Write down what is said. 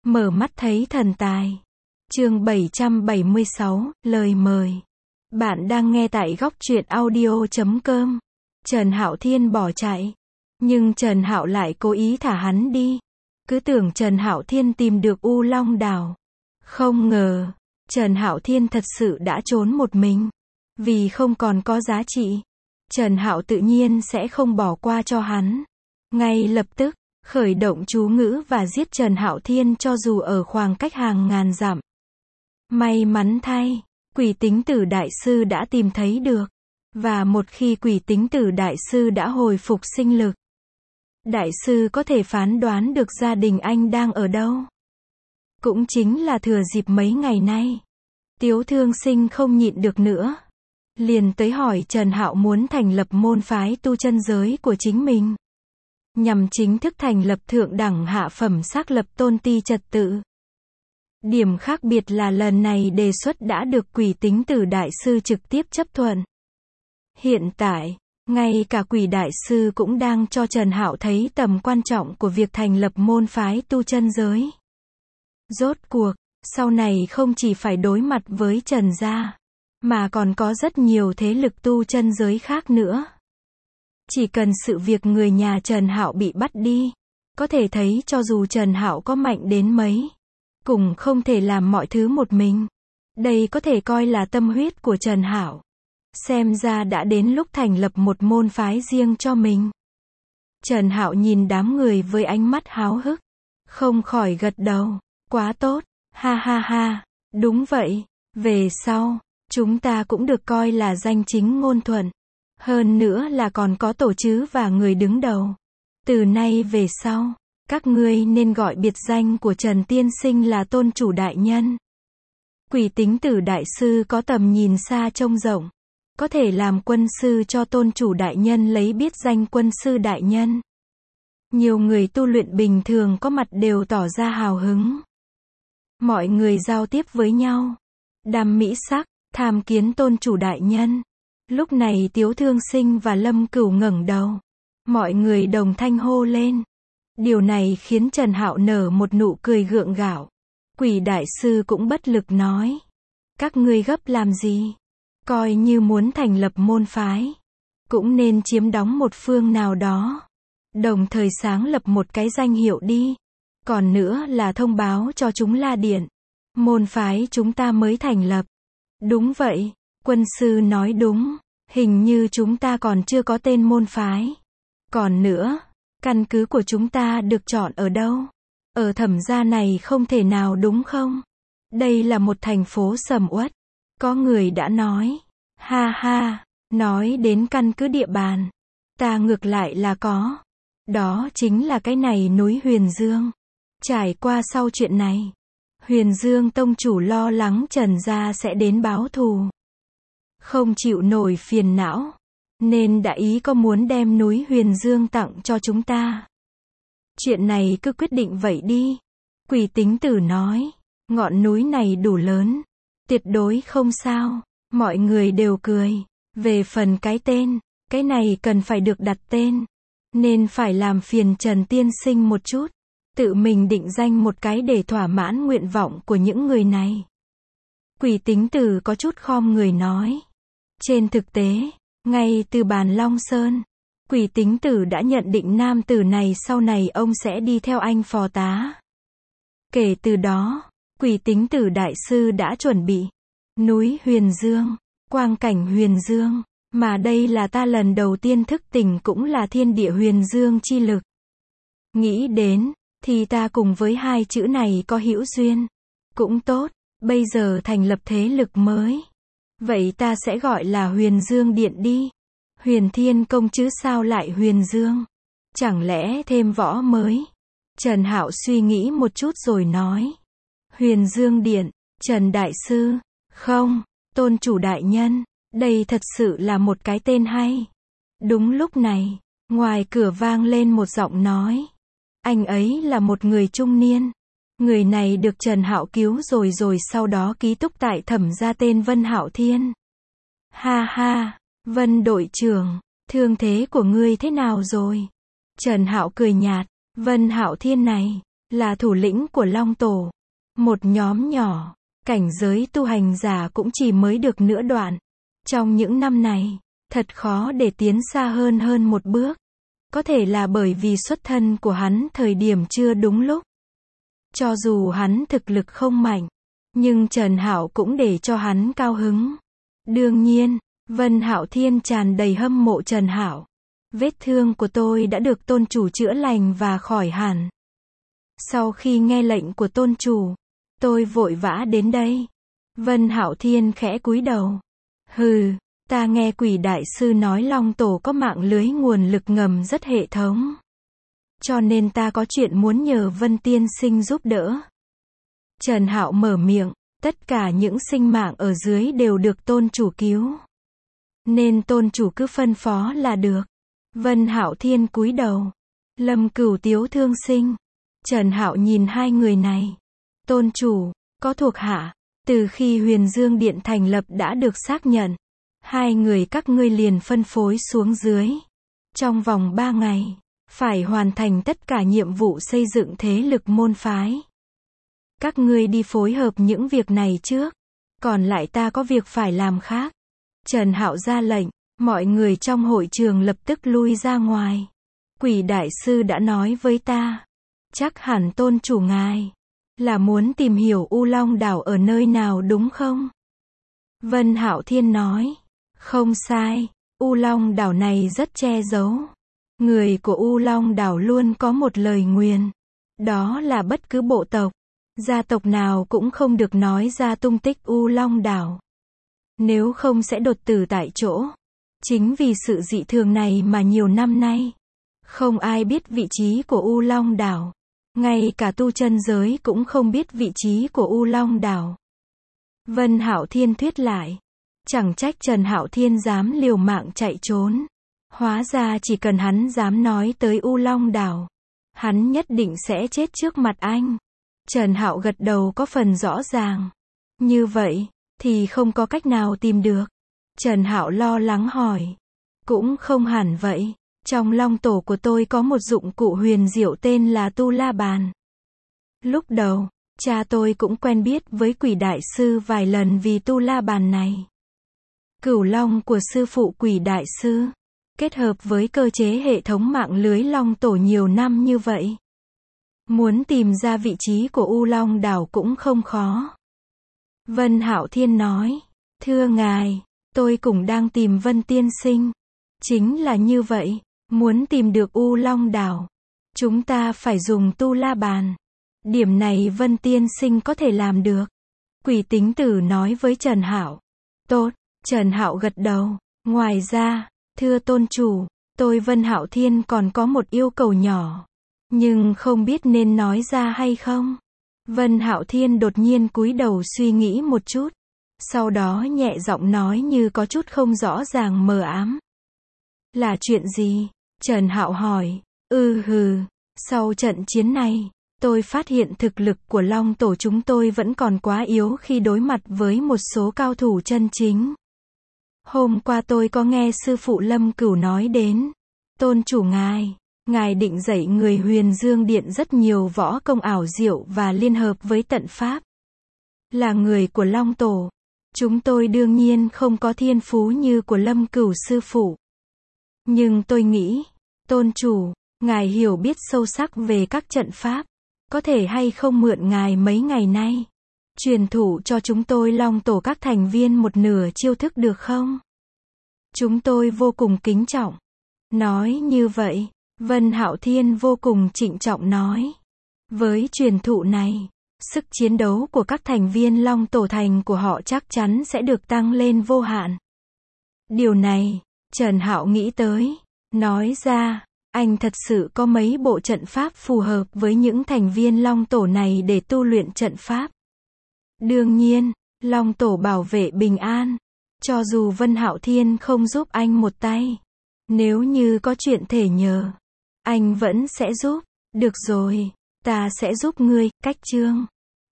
Mở mắt thấy thần tài. Chương 776, lời mời. Bạn đang nghe tại góc truyện audio.com. Trần Hạo Thiên bỏ chạy, nhưng Trần Hạo lại cố ý thả hắn đi. Cứ tưởng Trần Hạo Thiên tìm được U Long Đảo. Không ngờ, Trần Hạo Thiên thật sự đã trốn một mình. Vì không còn có giá trị, Trần Hạo tự nhiên sẽ không bỏ qua cho hắn. Ngay lập tức khởi động chú ngữ và giết Trần Hạo Thiên cho dù ở khoảng cách hàng ngàn dặm. May mắn thay, Quỷ Tính Tử Đại Sư đã tìm thấy được. Và một khi Quỷ Tính Tử Đại Sư đã hồi phục sinh lực, Đại Sư có thể phán đoán được gia đình anh đang ở đâu. Cũng chính là thừa dịp mấy ngày nay, Tiếu Thương Sinh không nhịn được nữa, liền tới hỏi Trần Hạo muốn thành lập môn phái tu chân giới của chính mình, nhằm chính thức thành lập thượng đẳng hạ phẩm xác lập tôn ti trật tự. Điểm khác biệt là lần này đề xuất đã được Quỷ Tính Tử Đại Sư trực tiếp chấp thuận. Hiện tại, ngay cả Quỷ Đại Sư cũng đang cho Trần Hạo thấy tầm quan trọng của việc thành lập môn phái tu chân giới. Rốt cuộc, sau này không chỉ phải đối mặt với Trần gia, mà còn có rất nhiều thế lực tu chân giới khác nữa. Chỉ cần sự việc người nhà Trần Hạo bị bắt đi, có thể thấy cho dù Trần Hạo có mạnh đến mấy, cũng không thể làm mọi thứ một mình. Đây có thể coi là tâm huyết của Trần Hạo. Xem ra đã đến lúc thành lập một môn phái riêng cho mình. Trần Hạo nhìn đám người với ánh mắt háo hức, không khỏi gật đầu. Quá tốt, ha ha ha, đúng vậy, về sau, chúng ta cũng được coi là danh chính ngôn thuận. Hơn nữa là còn có tổ chứ và người đứng đầu. Từ nay về sau, các ngươi nên gọi biệt danh của Trần Tiên Sinh là Tôn Chủ Đại Nhân. Quỷ Tính Tử Đại Sư có tầm nhìn xa trông rộng, có thể làm quân sư cho Tôn Chủ Đại Nhân lấy biệt danh Quân Sư Đại Nhân. Nhiều người tu luyện bình thường có mặt đều tỏ ra hào hứng. Mọi người giao tiếp với nhau, đam mỹ sắc, tham kiến Tôn Chủ Đại Nhân. Lúc này Tiếu Thương Sinh và Lâm Cửu ngẩng đầu. Mọi người đồng thanh hô lên. Điều này khiến Trần Hạo nở một nụ cười gượng gạo. Quỷ Đại Sư cũng bất lực nói. Các ngươi gấp làm gì? Coi như muốn thành lập môn phái, cũng nên chiếm đóng một phương nào đó. Đồng thời sáng lập một cái danh hiệu đi. Còn nữa là thông báo cho chúng La Điện. Môn phái chúng ta mới thành lập. Đúng vậy, quân sư nói đúng. Hình như chúng ta còn chưa có tên môn phái. Còn nữa, căn cứ của chúng ta được chọn ở đâu? Ở Thẩm Gia này không thể nào đúng không? Đây là một thành phố sầm uất. Có người đã nói. Ha ha, nói đến căn cứ địa bàn. Ta ngược lại là có. Đó chính là cái này núi Huyền Dương. Trải qua sau chuyện này, Huyền Dương tông chủ lo lắng Trần gia sẽ đến báo thù. Không chịu nổi phiền não, nên đã ý có muốn đem núi Huyền Dương tặng cho chúng ta. Chuyện này cứ quyết định vậy đi. Quỷ Tính Tử nói, ngọn núi này đủ lớn, tuyệt đối không sao. Mọi người đều cười. Về phần cái tên, cái này cần phải được đặt tên, nên phải làm phiền Trần Tiên Sinh một chút, tự mình định danh một cái để thỏa mãn nguyện vọng của những người này. Quỷ Tính Tử có chút khom người nói. Trên thực tế, ngay từ Bàn Long Sơn, Quỷ Tính Tử đã nhận định nam tử này sau này ông sẽ đi theo anh phò tá. Kể từ đó, Quỷ Tính Tử Đại Sư đã chuẩn bị núi Huyền Dương, quang cảnh Huyền Dương, mà đây là ta lần đầu tiên thức tỉnh cũng là thiên địa Huyền Dương chi lực. Nghĩ đến, thì ta cùng với hai chữ này có hữu duyên. Cũng tốt, bây giờ thành lập thế lực mới. Vậy ta sẽ gọi là Huyền Dương Điện đi. Huyền Thiên Công chứ sao lại Huyền Dương? Chẳng lẽ thêm võ mới? Trần Hạo suy nghĩ một chút rồi nói. Huyền Dương Điện, Trần Đại Sư. Không, Tôn Chủ Đại Nhân, đây thật sự là một cái tên hay. Đúng lúc này, ngoài cửa vang lên một giọng nói. Anh ấy là một người trung niên. Người này được Trần Hạo cứu rồi sau đó ký túc tại Thẩm Gia tên Vân Hạo Thiên. Ha ha, Vân đội trưởng, thương thế của ngươi thế nào rồi? Trần Hạo cười nhạt, Vân Hạo Thiên này, là thủ lĩnh của Long Tổ. Một nhóm nhỏ, cảnh giới tu hành giả cũng chỉ mới được nửa đoạn. Trong những năm này, thật khó để tiến xa hơn một bước. Có thể là bởi vì xuất thân của hắn thời điểm chưa đúng lúc. Cho dù hắn thực lực không mạnh, nhưng Trần Hạo cũng để cho hắn cao hứng. Đương nhiên, Vân Hạo Thiên tràn đầy hâm mộ Trần Hạo. Vết thương của tôi đã được tôn chủ chữa lành và khỏi hẳn. Sau khi nghe lệnh của tôn chủ, tôi vội vã đến đây. Vân Hạo Thiên khẽ cúi đầu. Hừ, ta nghe Quỷ Đại Sư nói Long Tổ có mạng lưới nguồn lực ngầm rất hệ thống. Cho nên ta có chuyện muốn nhờ Vân Tiên Sinh giúp đỡ. Trần Hạo mở miệng, tất cả những sinh mạng ở dưới đều được tôn chủ cứu. Nên tôn chủ cứ phân phó là được. Vân Hạo Thiên cúi đầu. Lâm Cửu Tiếu thương sinh. Trần Hạo nhìn hai người này. Tôn chủ, có thuộc hạ, từ khi Huyền Dương Điện thành lập đã được xác nhận. Hai người các ngươi liền phân phối xuống dưới. Trong vòng 3 ngày, phải hoàn thành tất cả nhiệm vụ xây dựng thế lực môn phái. Các ngươi đi phối hợp những việc này trước. Còn lại ta có việc phải làm khác. Trần Hạo ra lệnh, mọi người trong hội trường lập tức lui ra ngoài. Quỷ Đại Sư đã nói với ta. Chắc hẳn tôn chủ ngài là muốn tìm hiểu U Long đảo ở nơi nào đúng không? Vân Hạo Thiên nói. Không sai, U Long đảo này rất che giấu. Người của U Long đảo luôn có một lời nguyền. Đó là bất cứ bộ tộc, gia tộc nào cũng không được nói ra tung tích U Long đảo. Nếu không sẽ đột tử tại chỗ. Chính vì sự dị thường này mà nhiều năm nay, không ai biết vị trí của U Long đảo. Ngay cả tu chân giới cũng không biết vị trí của U Long đảo. Vân Hạo Thiên thuyết lại. Chẳng trách Trần Hạo Thiên dám liều mạng chạy trốn. Hóa ra chỉ cần hắn dám nói tới U Long đảo, hắn nhất định sẽ chết trước mặt anh. Trần Hạo gật đầu có phần rõ ràng. Như vậy, thì không có cách nào tìm được. Trần Hạo lo lắng hỏi. Cũng không hẳn vậy. Trong Long Tổ của tôi có một dụng cụ huyền diệu tên là Tu La Bàn. Lúc đầu, cha tôi cũng quen biết với Quỷ Đại Sư vài lần vì Tu La Bàn này. Cửu Long của sư phụ Quỷ Đại Sư, kết hợp với cơ chế hệ thống mạng lưới Long Tổ nhiều năm như vậy. Muốn tìm ra vị trí của U Long đảo cũng không khó. Vân Hạo Thiên nói. Thưa ngài, tôi cũng đang tìm Vân Tiên Sinh. Chính là như vậy. Muốn tìm được U Long đảo, chúng ta phải dùng Tu La Bàn. Điểm này Vân Tiên Sinh có thể làm được. Quỷ Tính Tử nói với Trần Hạo. Tốt, Trần Hạo gật đầu. Ngoài ra, thưa tôn chủ, tôi Vân Hạo Thiên còn có một yêu cầu nhỏ. Nhưng không biết nên nói ra hay không. Vân Hạo Thiên đột nhiên cúi đầu suy nghĩ một chút. Sau đó nhẹ giọng nói như có chút không rõ ràng mờ ám. Là chuyện gì? Trần Hạo hỏi. Sau trận chiến này, tôi phát hiện thực lực của Long Tổ chúng tôi vẫn còn quá yếu khi đối mặt với một số cao thủ chân chính. Hôm qua tôi có nghe sư phụ Lâm Cửu nói đến. Tôn chủ ngài định dạy người Huyền Dương Điện rất nhiều võ công ảo diệu và liên hợp với tận pháp. Là người của Long Tổ, chúng tôi đương nhiên không có thiên phú như của Lâm Cửu sư phụ. Nhưng tôi nghĩ, tôn chủ, ngài hiểu biết sâu sắc về các trận pháp, có thể hay không mượn ngài mấy ngày nay, truyền thụ cho chúng tôi Long Tổ các thành viên một nửa chiêu thức được không? Chúng tôi vô cùng kính trọng. Nói như vậy, Vân Hạo Thiên vô cùng trịnh trọng nói. Với truyền thụ này, sức chiến đấu của các thành viên Long Tổ thành của họ chắc chắn sẽ được tăng lên vô hạn. Điều này, Trần Hạo nghĩ tới, nói ra, anh thật sự có mấy bộ trận pháp phù hợp với những thành viên Long Tổ này để tu luyện trận pháp. Đương nhiên, Long Tổ bảo vệ bình an, cho dù Vân Hạo Thiên không giúp anh một tay, nếu như có chuyện thể nhờ, anh vẫn sẽ giúp. Được rồi, ta sẽ giúp ngươi. Cách chương